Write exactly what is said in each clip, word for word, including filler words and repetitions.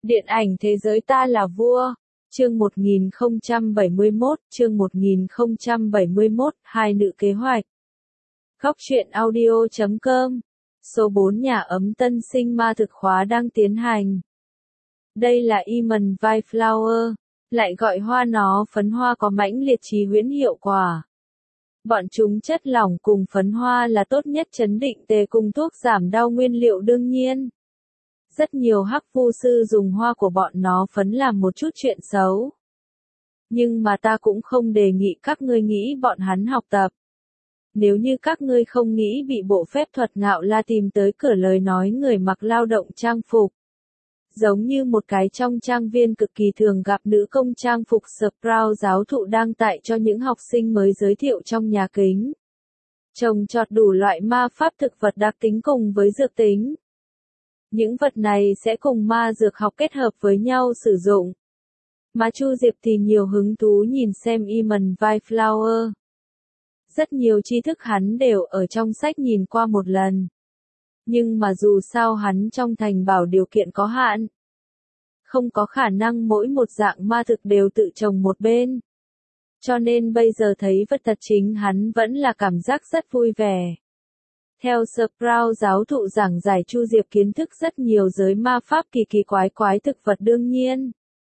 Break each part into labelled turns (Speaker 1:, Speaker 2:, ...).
Speaker 1: Điện ảnh Thế giới ta là vua. Chương một nghìn không trăm bảy mươi mốt, chương một nghìn không trăm bảy mươi mốt, hai nữ kế hoạch. Góc truyện audio chấm com. Số bốn nhà ấm tân sinh ma thực khóa đang tiến hành. Đây là Iman Vi Flower, lại gọi hoa nó phấn hoa có mãnh liệt trí huyễn hiệu quả. Bọn chúng chất lỏng cùng phấn hoa là tốt nhất chấn định tề cùng thuốc giảm đau nguyên liệu đương nhiên. Rất nhiều hắc vu sư dùng hoa của bọn nó phấn làm một chút chuyện xấu. Nhưng mà ta cũng không đề nghị các ngươi nghĩ bọn hắn học tập. Nếu như các ngươi không nghĩ bị bộ phép thuật ngạo la tìm tới cửa lời nói người mặc lao động trang phục. Giống như một cái trong trang viên cực kỳ thường gặp nữ công trang phục Sprout giáo thụ đang tại cho những học sinh mới giới thiệu trong nhà kính. Trồng trọt đủ loại ma pháp thực vật đặc tính cùng với dược tính. Những vật này sẽ cùng ma dược học kết hợp với nhau sử dụng. Mà Chu Diệp thì nhiều hứng thú nhìn xem Iman Vi Flower. Rất nhiều tri thức hắn đều ở trong sách nhìn qua một lần. Nhưng mà dù sao hắn trong thành bảo điều kiện có hạn. Không có khả năng mỗi một dạng ma thực đều tự trồng một bên. Cho nên bây giờ thấy vật thật chính hắn vẫn là cảm giác rất vui vẻ. Theo Sprout giáo thụ giảng giải Chu Diệp kiến thức rất nhiều giới ma pháp kỳ kỳ quái quái thực vật đương nhiên.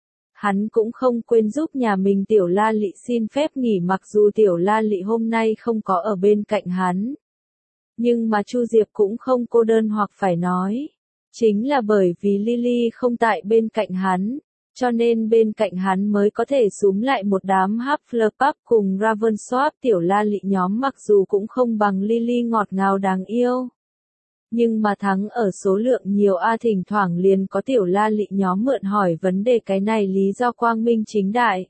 Speaker 1: Hắn cũng không quên giúp nhà mình Tiểu La Lị xin phép nghỉ mặc dù Tiểu La Lị hôm nay không có ở bên cạnh hắn. Nhưng mà Chu Diệp cũng không cô đơn hoặc phải nói. Chính là bởi vì Lily không tại bên cạnh hắn, cho nên bên cạnh hắn mới có thể súm lại một đám Hufflepuff cùng Ravenclaw Tiểu La Lị nhóm mặc dù cũng không bằng Lily ngọt ngào đáng yêu. Nhưng mà thắng ở số lượng nhiều a thỉnh thoảng liền có Tiểu La Lị nhóm mượn hỏi vấn đề cái này lý do quang minh chính đại.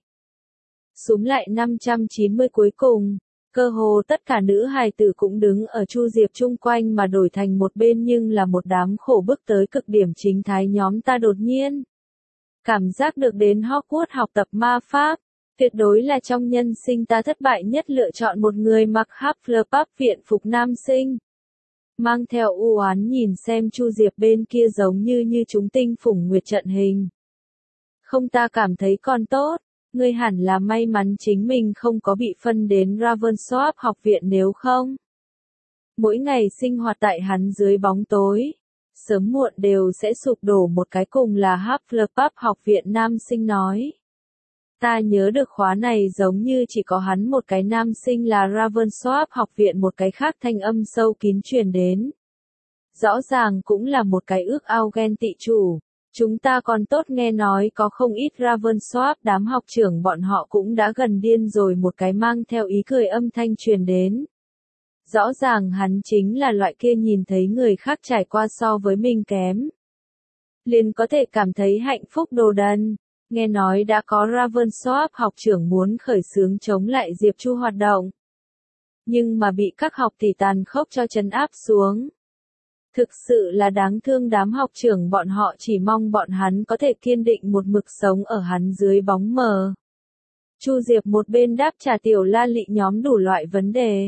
Speaker 1: Súm lại năm trăm chín mươi cuối cùng. Cơ hồ tất cả nữ hài tử cũng đứng ở Chu Diệp chung quanh mà đổi thành một bên nhưng là một đám khổ bức tới cực điểm chính thái nhóm ta đột nhiên. Cảm giác được đến Hogwarts học tập ma pháp, tuyệt đối là trong nhân sinh ta thất bại nhất lựa chọn một người mặc Hufflepuff viện phục nam sinh. Mang theo u oán nhìn xem Chu Diệp bên kia giống như như chúng tinh phủng nguyệt trận hình. Không ta cảm thấy còn tốt. Ngươi hẳn là may mắn chính mình không có bị phân đến Ravenclaw học viện nếu không. Mỗi ngày sinh hoạt tại hắn dưới bóng tối, sớm muộn đều sẽ sụp đổ một cái cùng là Hufflepuff học viện nam sinh nói. Ta nhớ được khóa này giống như chỉ có hắn một cái nam sinh là Ravenclaw học viện một cái khác thanh âm sâu kín truyền đến. Rõ ràng cũng là một cái ước ao ghen tị chủ. Chúng ta còn tốt nghe nói có không ít Ravenclaw đám học trưởng bọn họ cũng đã gần điên rồi một cái mang theo ý cười âm thanh truyền đến. Rõ ràng hắn chính là loại kia nhìn thấy người khác trải qua so với mình kém. Liền có thể cảm thấy hạnh phúc đồ đần. Nghe nói đã có Ravenclaw học trưởng muốn khởi xướng chống lại Diệp Chu hoạt động. Nhưng mà bị các học tỷ tàn khốc cho trấn áp xuống. Thực sự là đáng thương đám học trưởng bọn họ chỉ mong bọn hắn có thể kiên định một mực sống ở hắn dưới bóng mờ. Chu Diệp một bên đáp trả Tiểu La Lị nhóm đủ loại vấn đề.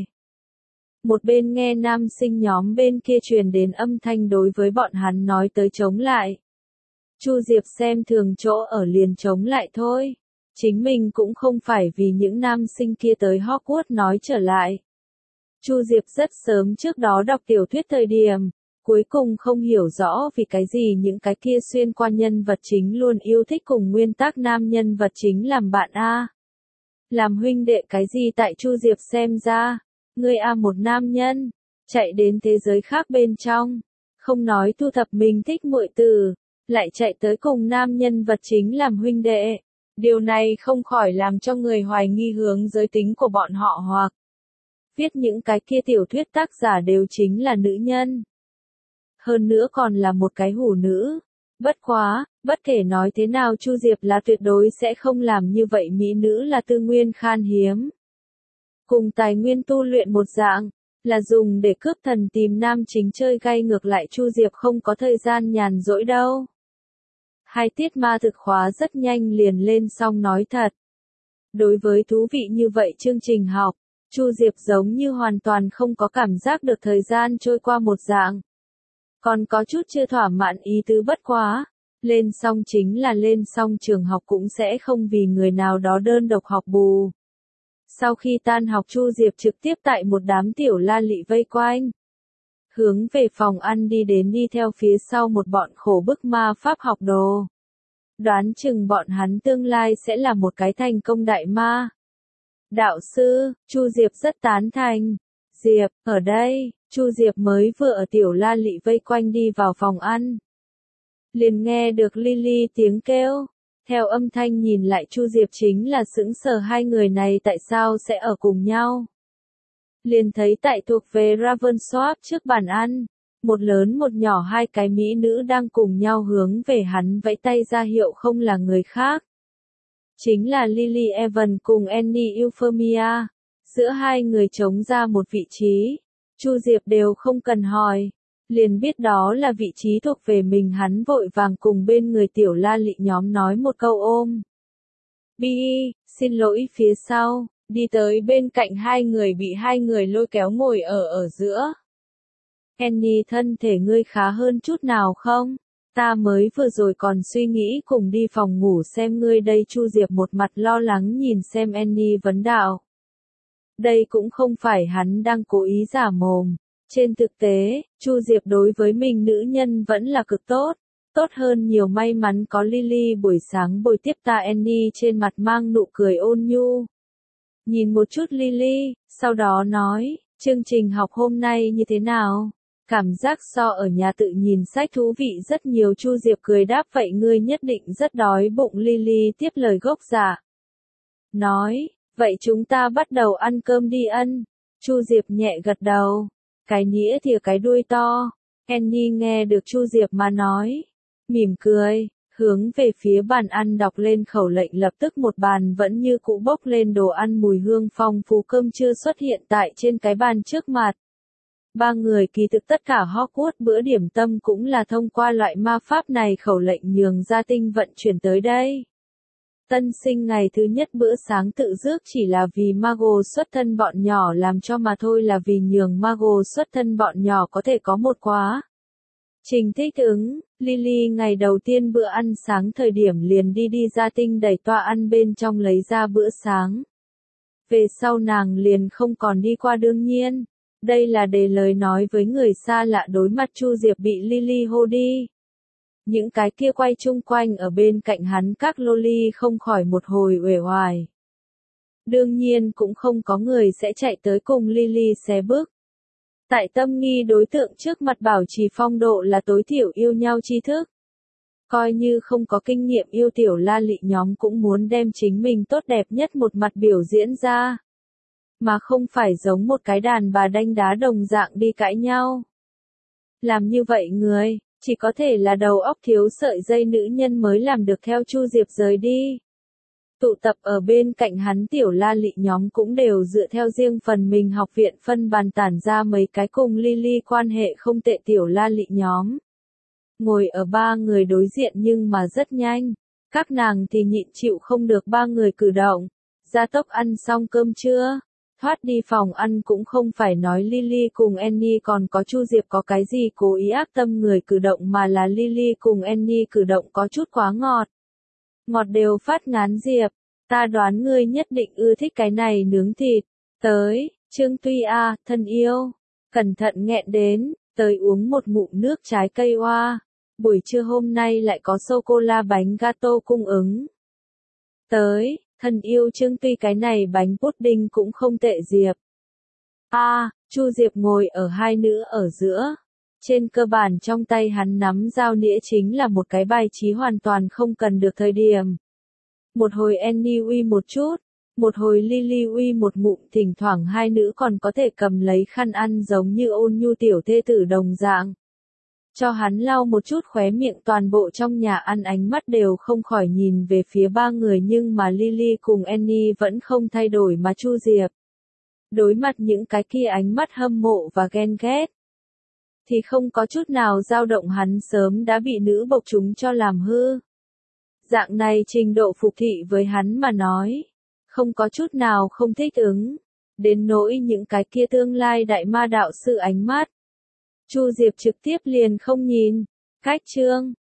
Speaker 1: Một bên nghe nam sinh nhóm bên kia truyền đến âm thanh đối với bọn hắn nói tới chống lại. Chu Diệp xem thường chỗ ở liền chống lại thôi. Chính mình cũng không phải vì những nam sinh kia tới Hogwarts nói trở lại. Chu Diệp rất sớm trước đó đọc tiểu thuyết thời điểm. Cuối cùng không hiểu rõ vì cái gì những cái kia xuyên qua nhân vật chính luôn yêu thích cùng nguyên tắc nam nhân vật chính làm bạn a. Làm huynh đệ cái gì tại Chu Diệp xem ra, ngươi a một nam nhân, chạy đến thế giới khác bên trong, không nói thu thập mình thích muội tử, lại chạy tới cùng nam nhân vật chính làm huynh đệ. Điều này không khỏi làm cho người hoài nghi hướng giới tính của bọn họ hoặc viết những cái kia tiểu thuyết tác giả đều chính là nữ nhân. Hơn nữa còn là một cái hủ nữ. Bất quá, bất kể nói thế nào Chu Diệp là tuyệt đối sẽ không làm như vậy mỹ nữ là tư nguyên khan hiếm. Cùng tài nguyên tu luyện một dạng, là dùng để cướp thần tìm nam chính chơi gay ngược lại Chu Diệp không có thời gian nhàn rỗi đâu. Hai tiết ma thực khóa rất nhanh liền lên xong nói thật. Đối với thú vị như vậy chương trình học, Chu Diệp giống như hoàn toàn không có cảm giác được thời gian trôi qua một dạng. Còn có chút chưa thỏa mãn ý tứ bất quá, Lên xong chính là lên xong, trường học cũng sẽ không vì người nào đó đơn độc học bù. Sau khi tan học Chu Diệp trực tiếp tại một đám tiểu la lị vây quanh. Hướng về phòng ăn đi đến, đi theo phía sau một bọn khổ bức ma pháp học đồ. Đoán chừng bọn hắn tương lai sẽ là một cái thành công đại ma. Đạo sư, Chu Diệp rất tán thành. Diệp, ở đây, Chu Diệp mới vừa ở tiểu la lị vây quanh đi vào phòng ăn. Liền nghe được Lily tiếng kêu. Theo âm thanh nhìn lại Chu Diệp chính là sững sờ, hai người này tại sao sẽ ở cùng nhau. Liền thấy tại thuộc về Ravenswap trước bàn ăn, một lớn một nhỏ hai cái mỹ nữ đang cùng nhau hướng về hắn vẫy tay ra hiệu, không là người khác. Chính là Lily Evans cùng Annie Euphemia. Giữa hai người trống ra một vị trí, Chu Diệp đều không cần hỏi, liền biết đó là vị trí thuộc về mình, hắn vội vàng cùng bên người tiểu la lị nhóm nói một câu ôm. Bi, xin lỗi phía sau, đi tới bên cạnh hai người bị hai người lôi kéo ngồi ở ở giữa. Annie, thân thể ngươi khá hơn chút nào không? Ta mới vừa rồi còn suy nghĩ cùng đi phòng ngủ xem ngươi đây. Chu Diệp một mặt lo lắng nhìn xem Annie vấn đạo. Đây cũng không phải hắn đang cố ý giả mồm. Trên thực tế, Chu Diệp đối với mình nữ nhân vẫn là cực tốt. Tốt hơn nhiều, may mắn có Lily buổi sáng bồi tiếp ta. Annie trên mặt mang nụ cười ôn nhu. Nhìn một chút Lily, sau đó nói, chương trình học hôm nay như thế nào? Cảm giác so ở nhà tự nhìn sách thú vị rất nhiều. Chu Diệp cười đáp, vậy ngươi nhất định rất đói bụng. Lily tiếp lời gốc dạ. Nói, vậy chúng ta bắt đầu ăn cơm đi ân. Chu Diệp nhẹ gật đầu. Cái nĩa thìa cái đuôi to. Annie nghe được Chu Diệp mà nói. Mỉm cười, hướng về phía bàn ăn đọc lên khẩu lệnh, lập tức một bàn vẫn như cũ bốc lên đồ ăn mùi hương phong phú, cơm trưa xuất hiện tại trên cái bàn trước mặt. Ba người kỳ thực tất cả Hogwarts bữa điểm tâm cũng là thông qua loại ma pháp này khẩu lệnh nhường gia tinh vận chuyển tới đây. Tân sinh ngày thứ nhất bữa sáng tự rước chỉ là vì Mago xuất thân bọn nhỏ làm cho mà thôi, là vì nhường Mago xuất thân bọn nhỏ có thể có một quá trình thích ứng. Lily ngày đầu tiên bữa ăn sáng thời điểm liền đi đi gia tinh đẩy toa ăn bên trong lấy ra bữa sáng. Về sau nàng liền không còn đi qua, đương nhiên. Đây là để lời nói với người xa lạ. Đối mặt Chu Diệp bị Lily hô đi. Những cái kia quay chung quanh ở bên cạnh hắn các loli không khỏi một hồi uể oải. Đương nhiên cũng không có người sẽ chạy tới cùng Lily xé bước. Tại tâm nghi đối tượng trước mặt bảo trì phong độ là tối thiểu yêu nhau tri thức. Coi như không có kinh nghiệm yêu, tiểu la lị nhóm cũng muốn đem chính mình tốt đẹp nhất một mặt biểu diễn ra. Mà không phải giống một cái đàn bà đanh đá đồng dạng đi cãi nhau. Làm như vậy người, chỉ có thể là đầu óc thiếu sợi dây nữ nhân mới làm được. Theo Chu Diệp rời đi. Tụ tập ở bên cạnh hắn tiểu la lị nhóm cũng đều dựa theo riêng phần mình học viện phân bàn tản ra mấy cái cùng Lily quan hệ không tệ tiểu la lị nhóm. Ngồi ở ba người đối diện nhưng mà rất nhanh. Các nàng thì nhịn chịu không được ba người cử động. Gia tốc ăn xong cơm trưa. Thoát đi phòng ăn cũng không phải nói Lily cùng Annie còn có Chu Diệp có cái gì cố ý ác tâm người cử động, mà là Lily cùng Annie cử động có chút quá ngọt. Ngọt đều phát ngán. Diệp, ta đoán ngươi nhất định ưa thích cái này nướng thịt. Tới, Trương Tuy a, thân yêu. Cẩn thận nghẹn đến, tới uống một ngụm nước trái cây oa. Buổi trưa hôm nay lại có sô-cô-la bánh gato cung ứng. Tới. Thân yêu Trương Tuy, cái này bánh pudding cũng không tệ. Diệp. A, à, Chu Diệp ngồi ở hai nữ ở giữa. Trên cơ bản trong tay hắn nắm dao nĩa chính là một cái bài trí hoàn toàn không cần được thời điểm. Một hồi Annie uy một chút, một hồi Lily uy một ngụm, thỉnh thoảng hai nữ còn có thể cầm lấy khăn ăn giống như ôn nhu tiểu thê tử đồng dạng. Cho hắn lau một chút khóe miệng. Toàn bộ trong nhà ăn ánh mắt đều không khỏi nhìn về phía ba người, nhưng mà Lily cùng Annie vẫn không thay đổi, mà Chu Diệp. Đối mặt những cái kia ánh mắt hâm mộ và ghen ghét, thì không có chút nào dao động, hắn sớm đã bị nữ bộc chúng cho làm hư. Dạng này trình độ phục thị với hắn mà nói, không có chút nào không thích ứng, đến nỗi những cái kia tương lai đại ma đạo sư ánh mắt. Chu Diệp trực tiếp liền không nhìn. Cách chương